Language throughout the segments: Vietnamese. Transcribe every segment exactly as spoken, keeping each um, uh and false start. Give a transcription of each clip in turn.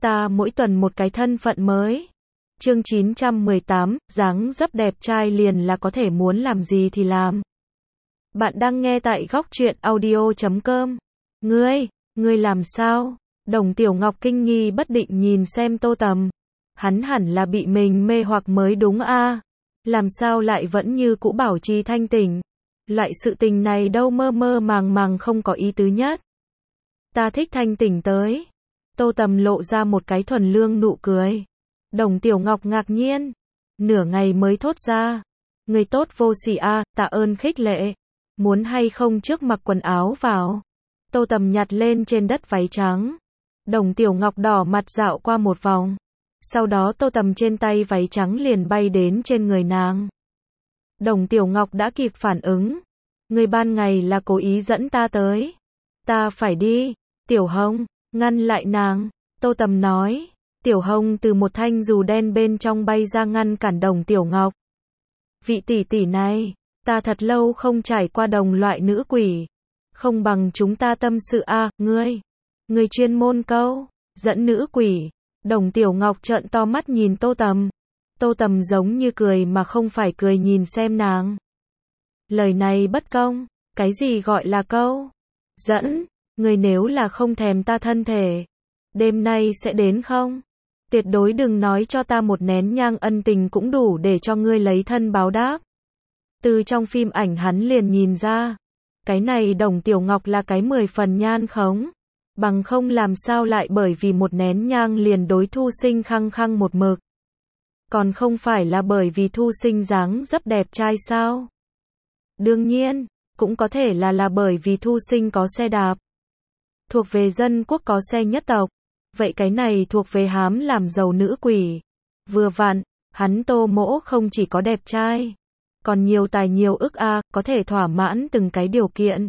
ta mỗi tuần một cái thân phận mới. Chương chín trăm mười tám, dáng dấp đẹp trai liền là có thể muốn làm gì thì làm. Bạn đang nghe tại góc truyện audio chấm com. Ngươi, ngươi làm sao? Đồng Tiểu Ngọc kinh nghi bất định nhìn xem Tô Tầm. Hắn hẳn là bị mình mê hoặc mới đúng a. Làm sao lại vẫn như cũ bảo trì thanh tỉnh? Loại sự tình này đâu mơ mơ màng màng không có ý tứ nhất. Ta thích thanh tỉnh tới. Tô Tầm lộ ra một cái thuần lương nụ cười. Đồng Tiểu Ngọc ngạc nhiên. Nửa ngày mới thốt ra. Người tốt vô sỉ a, tạ ơn khích lệ. Muốn hay không trước mặc quần áo vào. Tô Tầm nhặt lên trên đất váy trắng. Đồng Tiểu Ngọc đỏ mặt dạo qua một vòng. Sau đó Tô Tầm trên tay váy trắng liền bay đến trên người nàng. Đồng Tiểu Ngọc đã kịp phản ứng. Người ban ngày là cố ý dẫn ta tới. Ta phải đi. Tiểu Hồng, ngăn lại nàng. Tô Tầm nói. Tiểu Hồng từ một thanh dù đen bên trong bay ra ngăn cản Đồng Tiểu Ngọc. Vị tỷ tỷ này, ta thật lâu không trải qua đồng loại nữ quỷ. Không bằng chúng ta tâm sự a, à, ngươi. Ngươi chuyên môn câu, dẫn nữ quỷ. Đồng Tiểu Ngọc trợn to mắt nhìn Tô Tầm. Tô Tầm giống như cười mà không phải cười nhìn xem nàng. Lời này bất công, cái gì gọi là câu? Dẫn, ngươi nếu là không thèm ta thân thể, đêm nay sẽ đến không? Tuyệt đối đừng nói cho ta một nén nhang ân tình cũng đủ để cho ngươi lấy thân báo đáp. Từ trong phim ảnh hắn liền nhìn ra, cái này Đồng Tiểu Ngọc là cái mười phần nhan khống. Bằng không làm sao lại bởi vì một nén nhang liền đối Thu Sinh khăng khăng một mực. Còn không phải là bởi vì Thu Sinh dáng dấp đẹp trai sao? Đương nhiên, cũng có thể là là bởi vì Thu Sinh có xe đạp. Thuộc về dân quốc có xe nhất tộc. Vậy cái này thuộc về hám làm giàu nữ quỷ. Vừa vặn, hắn Tô Mỗ không chỉ có đẹp trai, còn nhiều tài nhiều ức a, có thể thỏa mãn từng cái điều kiện.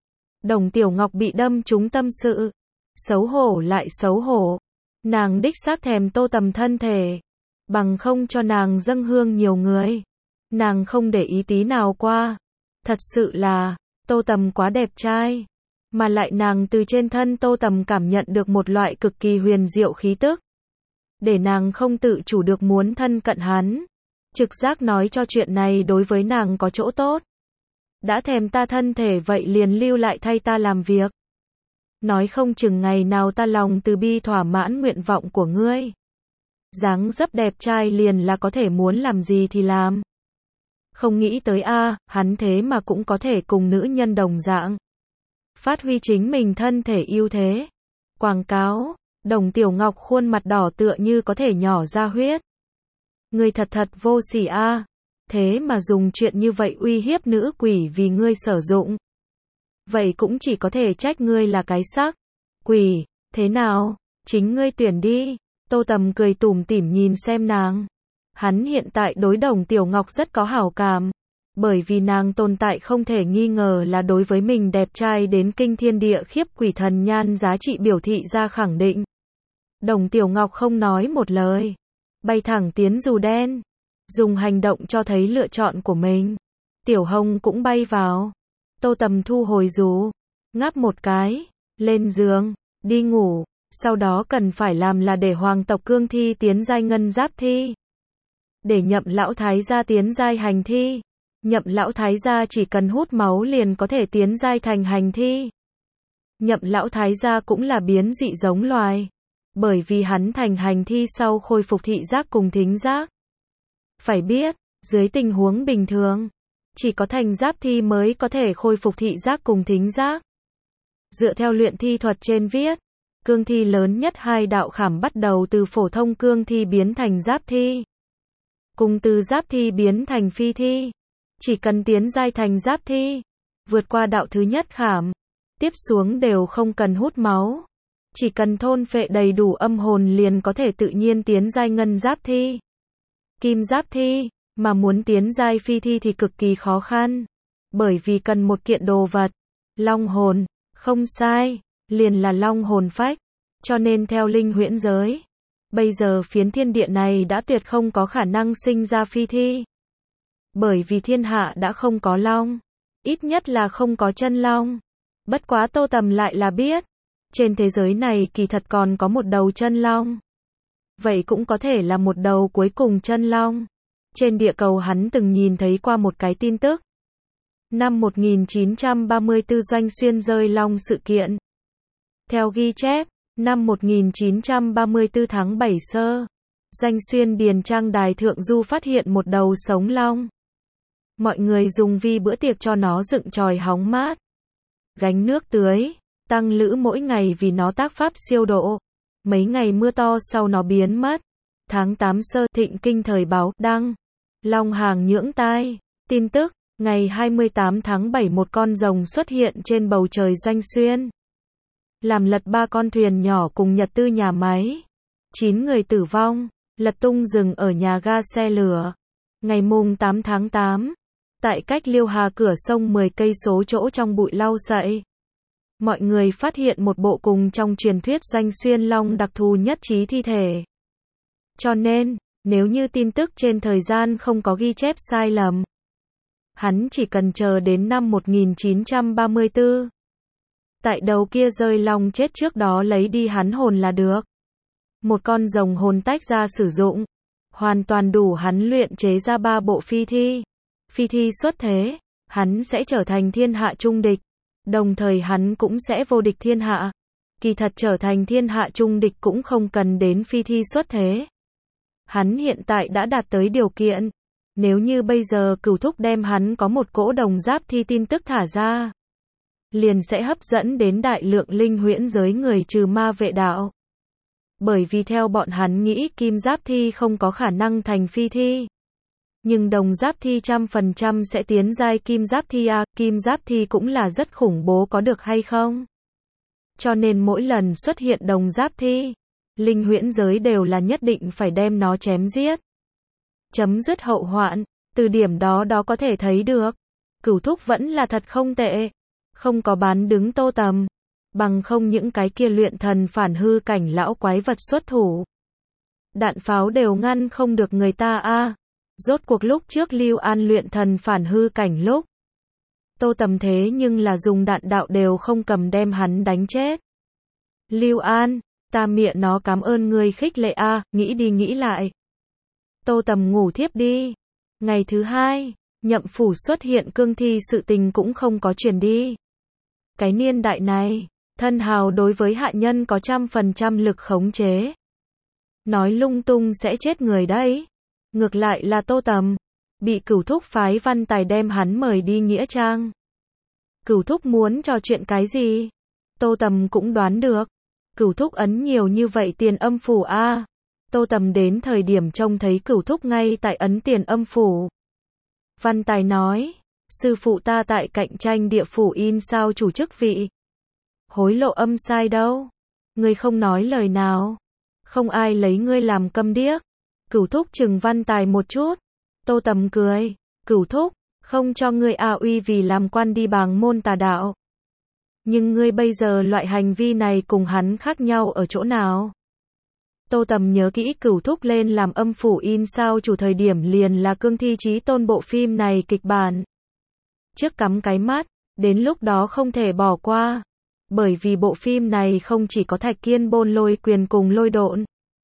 Đồng Tiểu Ngọc bị đâm trúng tâm sự. Xấu hổ lại xấu hổ. Nàng đích xác thèm Tô Tầm thân thể. Bằng không cho nàng dâng hương nhiều người. Nàng không để ý tí nào qua. Thật sự là, Tô Tầm quá đẹp trai. Mà lại nàng từ trên thân Tô Tầm cảm nhận được một loại cực kỳ huyền diệu khí tức. Để nàng không tự chủ được muốn thân cận hắn. Trực giác nói cho chuyện này đối với nàng có chỗ tốt. Đã thèm ta thân thể vậy liền lưu lại thay ta làm việc. Nói không chừng ngày nào ta lòng từ bi thỏa mãn nguyện vọng của ngươi. Dáng dấp đẹp trai liền là có thể muốn làm gì thì làm. Không nghĩ tới a, à, hắn thế mà cũng có thể cùng nữ nhân đồng dạng. Phát huy chính mình thân thể ưu thế. Quảng cáo, Đồng Tiểu Ngọc khuôn mặt đỏ tựa như có thể nhỏ ra huyết. Ngươi thật thật vô sỉ a, à. Thế mà dùng chuyện như vậy uy hiếp nữ quỷ vì ngươi sử dụng. Vậy cũng chỉ có thể trách ngươi là cái xác quỷ, thế nào, chính ngươi tuyển đi. Tô Tầm cười tủm tỉm nhìn xem nàng. Hắn hiện tại đối Đồng Tiểu Ngọc rất có hảo cảm, bởi vì nàng tồn tại không thể nghi ngờ là đối với mình đẹp trai đến kinh thiên địa khiếp quỷ thần nhan giá trị biểu thị ra khẳng định. Đồng Tiểu Ngọc không nói một lời, bay thẳng tiến dù đen, dùng hành động cho thấy lựa chọn của mình. Tiểu Hồng cũng bay vào. Tô Tầm thu hồi dù, ngáp một cái, lên giường, đi ngủ, sau đó cần phải làm là để hoàng tộc cương thi tiến giai ngân giáp thi. Để Nhậm lão thái gia tiến giai hành thi. Nhậm lão thái gia chỉ cần hút máu liền có thể tiến giai thành hành thi. Nhậm lão thái gia cũng là biến dị giống loài, bởi vì hắn thành hành thi sau khôi phục thị giác cùng thính giác. Phải biết, dưới tình huống bình thường, chỉ có thành giáp thi mới có thể khôi phục thị giác cùng thính giác. Dựa theo luyện thi thuật trên viết, cương thi lớn nhất hai đạo khảm bắt đầu từ phổ thông cương thi biến thành giáp thi, cùng từ giáp thi biến thành phi thi. Chỉ cần tiến giai thành giáp thi, vượt qua đạo thứ nhất khảm, tiếp xuống đều không cần hút máu. Chỉ cần thôn phệ đầy đủ âm hồn liền có thể tự nhiên tiến giai ngân giáp thi, kim giáp thi, mà muốn tiến giai phi thi thì cực kỳ khó khăn. Bởi vì cần một kiện đồ vật, long hồn, không sai, liền là long hồn phách. Cho nên theo linh huyễn giới, bây giờ phiến thiên địa này đã tuyệt không có khả năng sinh ra phi thi. Bởi vì thiên hạ đã không có long, ít nhất là không có chân long. Bất quá Tô Tầm lại là biết, Trên thế giới này kỳ thật còn có một đầu chân long. Vậy cũng có thể là một đầu cuối cùng chân long. Trên địa cầu hắn từng nhìn thấy qua một cái tin tức. Năm một nghìn chín trăm ba mươi tư Doanh Xuyên rơi long sự kiện. Theo ghi chép, năm một nghìn chín trăm ba mươi tư tháng bảy sơ, Doanh Xuyên Điền Trang Đài Thượng Du phát hiện một đầu sống long. Mọi người dùng vi bữa tiệc cho nó dựng chòi hóng mát, gánh nước tưới, tăng lữ mỗi ngày vì nó tác pháp siêu độ. Mấy ngày mưa to sau nó biến mất. Tháng tám sơ, Thịnh Kinh Thời báo đăng long hàng nhưỡng tai. Tin tức, ngày hai mươi tám tháng bảy một con rồng xuất hiện trên bầu trời Doanh Xuyên, làm lật ba con thuyền nhỏ cùng Nhật Tư nhà máy. chín người tử vong, lật tung rừng ở nhà ga xe lửa. Ngày mùng tám tháng tám, tại cách Liêu Hà cửa sông mười cây số chỗ trong bụi lau sậy, mọi người phát hiện một bộ cùng trong truyền thuyết Doanh Xuyên long đặc thù nhất trí thi thể. Cho nên, nếu như tin tức trên thời gian không có ghi chép sai lầm, hắn chỉ cần chờ đến năm một nghìn chín trăm ba mươi tư. Tại đầu kia rơi long chết trước đó lấy đi hắn hồn là được. Một con rồng hồn tách ra sử dụng, hoàn toàn đủ hắn luyện chế ra ba bộ phi thi. Phi thi xuất thế, hắn sẽ trở thành thiên hạ trung địch, đồng thời hắn cũng sẽ vô địch thiên hạ. Kỳ thật trở thành thiên hạ trung địch cũng không cần đến phi thi xuất thế. Hắn hiện tại đã đạt tới điều kiện. Nếu như bây giờ Cửu Thúc đem hắn có một cỗ đồng giáp thi tin tức thả ra, liền sẽ hấp dẫn đến đại lượng linh huyễn giới người trừ ma vệ đạo. Bởi vì theo bọn hắn nghĩ kim giáp thi không có khả năng thành phi thi. Nhưng đồng giáp thi trăm phần trăm sẽ tiến giai kim giáp thi a, kim giáp thi cũng là rất khủng bố có được hay không? Cho nên mỗi lần xuất hiện đồng giáp thi, linh huyễn giới đều là nhất định phải đem nó chém giết. Chấm dứt hậu hoạn, từ điểm đó đó có thể thấy được. Cửu Thúc vẫn là thật không tệ. Không có bán đứng Tô Tầm. Bằng không những cái kia luyện thần phản hư cảnh lão quái vật xuất thủ. Đạn pháo đều ngăn không được người ta a. Rốt cuộc lúc trước Lưu An luyện thần phản hư cảnh lúc, Tô Tầm thế nhưng là dùng đạn đạo đều không cầm đem hắn đánh chết. Lưu An, ta mịa nó cảm ơn ngươi khích lệ a, nghĩ đi nghĩ lại. Tô Tầm ngủ thiếp đi. Ngày thứ hai, Nhậm phủ xuất hiện cương thi sự tình cũng không có truyền đi. Cái niên đại này, thân hào đối với hạ nhân có trăm phần trăm lực khống chế. Nói lung tung sẽ chết người đấy. Ngược lại là Tô Tầm, bị Cửu Thúc phái văn tài đem hắn mời đi nghĩa trang. Cửu Thúc muốn trò chuyện cái gì? Tô Tầm cũng đoán được. Cửu Thúc ấn nhiều như vậy tiền âm phủ a. Tô Tầm đến thời điểm trông thấy Cửu Thúc ngay tại ấn tiền âm phủ. Văn tài nói, sư phụ ta tại cạnh tranh địa phủ in sao chủ chức vị. Hối lộ âm sai đâu. Ngươi không nói lời nào. Không ai lấy ngươi làm câm điếc. Cửu Thúc chừng văn tài một chút. Tô Tầm cười. Cửu Thúc, không cho ngươi a uy vì làm quan đi bàng môn tà đạo. Nhưng ngươi bây giờ loại hành vi này cùng hắn khác nhau ở chỗ nào? Tô Tầm nhớ kỹ Cửu Thúc lên làm âm phủ in sao chủ thời điểm liền là Cương Thi Chí Tôn bộ phim này kịch bản. Trước cắm cái mắt, đến lúc đó không thể bỏ qua. Bởi vì bộ phim này không chỉ có Thạch Kiên Bôn Lôi Quyền cùng Lôi Độn,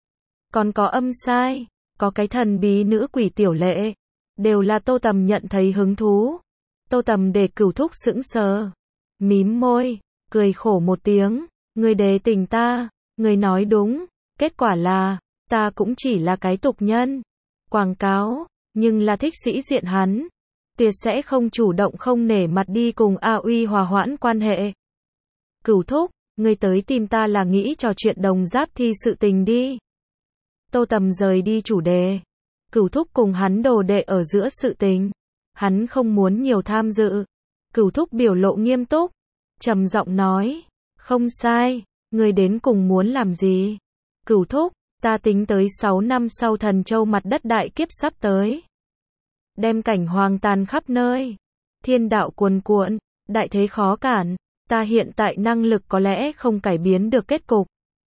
còn có âm sai, có cái thần bí nữ quỷ Tiểu Lệ, đều là Tô Tầm nhận thấy hứng thú. Tô Tầm để Cửu Thúc sững sờ, mím môi, cười khổ một tiếng, ngươi đề tình ta, ngươi nói đúng, kết quả là, ta cũng chỉ là cái tục nhân, quảng cáo, nhưng là thích sĩ diện hắn, tuyệt sẽ không chủ động không nể mặt đi cùng A Uy hòa hoãn quan hệ. Cửu Thúc, ngươi tới tìm ta là nghĩ trò chuyện đồng giáp thi sự tình đi. Tô Tầm rời đi chủ đề. Cửu Thúc cùng hắn đồ đệ ở giữa sự tình, hắn không muốn nhiều tham dự. Cửu Thúc biểu lộ nghiêm túc, trầm giọng nói, không sai, ngươi đến cùng muốn làm gì? Cửu Thúc, ta tính tới sáu năm sau Thần Châu mặt đất đại kiếp sắp tới. Đem cảnh hoang tàn khắp nơi, thiên đạo cuồn cuộn, đại thế khó cản, ta hiện tại năng lực có lẽ không cải biến được kết cục.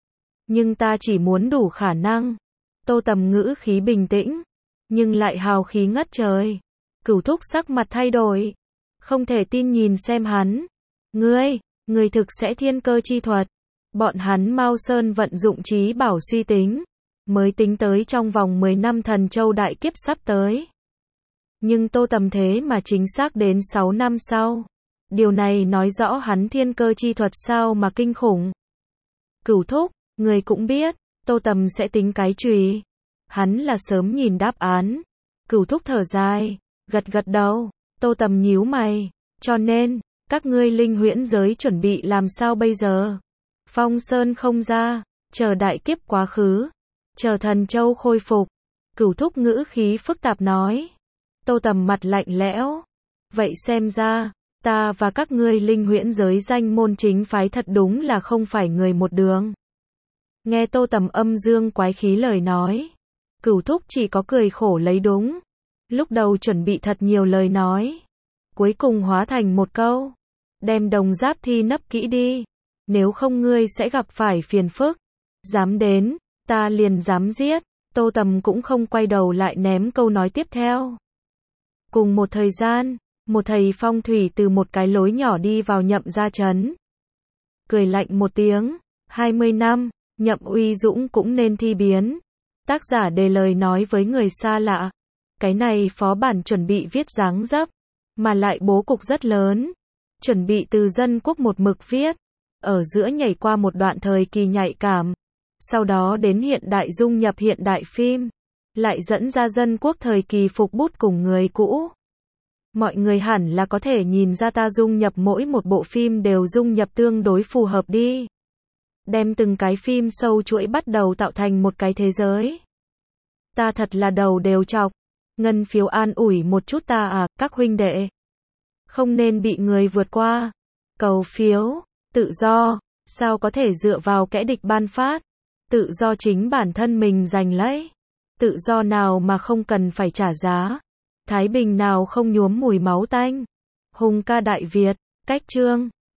Nhưng ta chỉ muốn đủ khả năng. Tô Tầm ngữ khí bình tĩnh, nhưng lại hào khí ngất trời. Cửu Thúc sắc mặt thay đổi, không thể tin nhìn xem hắn. Ngươi, ngươi thực sẽ thiên cơ chi thuật. Bọn hắn Mao Sơn vận dụng trí bảo suy tính, mới tính tới trong vòng mười năm Thần Châu đại kiếp sắp tới. Nhưng Tô Tầm thế mà chính xác đến sáu năm sau. Điều này nói rõ hắn thiên cơ chi thuật sao mà kinh khủng. Cửu thúc, người cũng biết, Tô Tầm sẽ tính cái chùy. Hắn là sớm nhìn đáp án. Cửu thúc thở dài, gật gật đầu. Tô Tầm nhíu mày, cho nên, các ngươi linh huyễn giới chuẩn bị làm sao bây giờ? Phong Sơn không ra, chờ đại kiếp quá khứ, chờ Thần Châu khôi phục. Cửu thúc ngữ khí phức tạp nói. Tô Tầm mặt lạnh lẽo. Vậy xem ra, ta và các ngươi linh huyễn giới danh môn chính phái thật đúng là không phải người một đường. Nghe Tô Tầm âm dương quái khí lời nói, Cửu thúc chỉ có cười khổ lấy đúng. Lúc đầu chuẩn bị thật nhiều lời nói, cuối cùng hóa thành một câu. Đem đồng giáp thi nấp kỹ đi, nếu không ngươi sẽ gặp phải phiền phức. Dám đến, ta liền dám giết. Tô Tầm cũng không quay đầu lại ném câu nói tiếp theo. Cùng một thời gian, một thầy phong thủy từ một cái lối nhỏ đi vào Nhậm gia trấn. Cười lạnh một tiếng, hai mươi năm, Nhậm Uy Dũng cũng nên thi biến. Tác giả đề lời nói với người xa lạ. Cái này phó bản chuẩn bị viết dáng dấp, mà lại bố cục rất lớn. Chuẩn bị từ dân quốc một mực viết, ở giữa nhảy qua một đoạn thời kỳ nhạy cảm. Sau đó đến hiện đại dung nhập hiện đại phim, lại dẫn ra dân quốc thời kỳ phục bút cùng người cũ. Mọi người hẳn là có thể nhìn ra ta dung nhập mỗi một bộ phim đều dung nhập tương đối phù hợp đi. Đem từng cái phim sâu chuỗi bắt đầu tạo thành một cái thế giới. Ta thật là đầu đều chọc. Ngân phiếu an ủi một chút ta à, các huynh đệ. Không nên bị người vượt qua. Cầu phiếu, tự do, sao có thể dựa vào kẻ địch ban phát. Tự do chính bản thân mình giành lấy. Tự do nào mà không cần phải trả giá. Thái bình nào không nhuốm mùi máu tanh. Hùng ca Đại Việt, cách chương.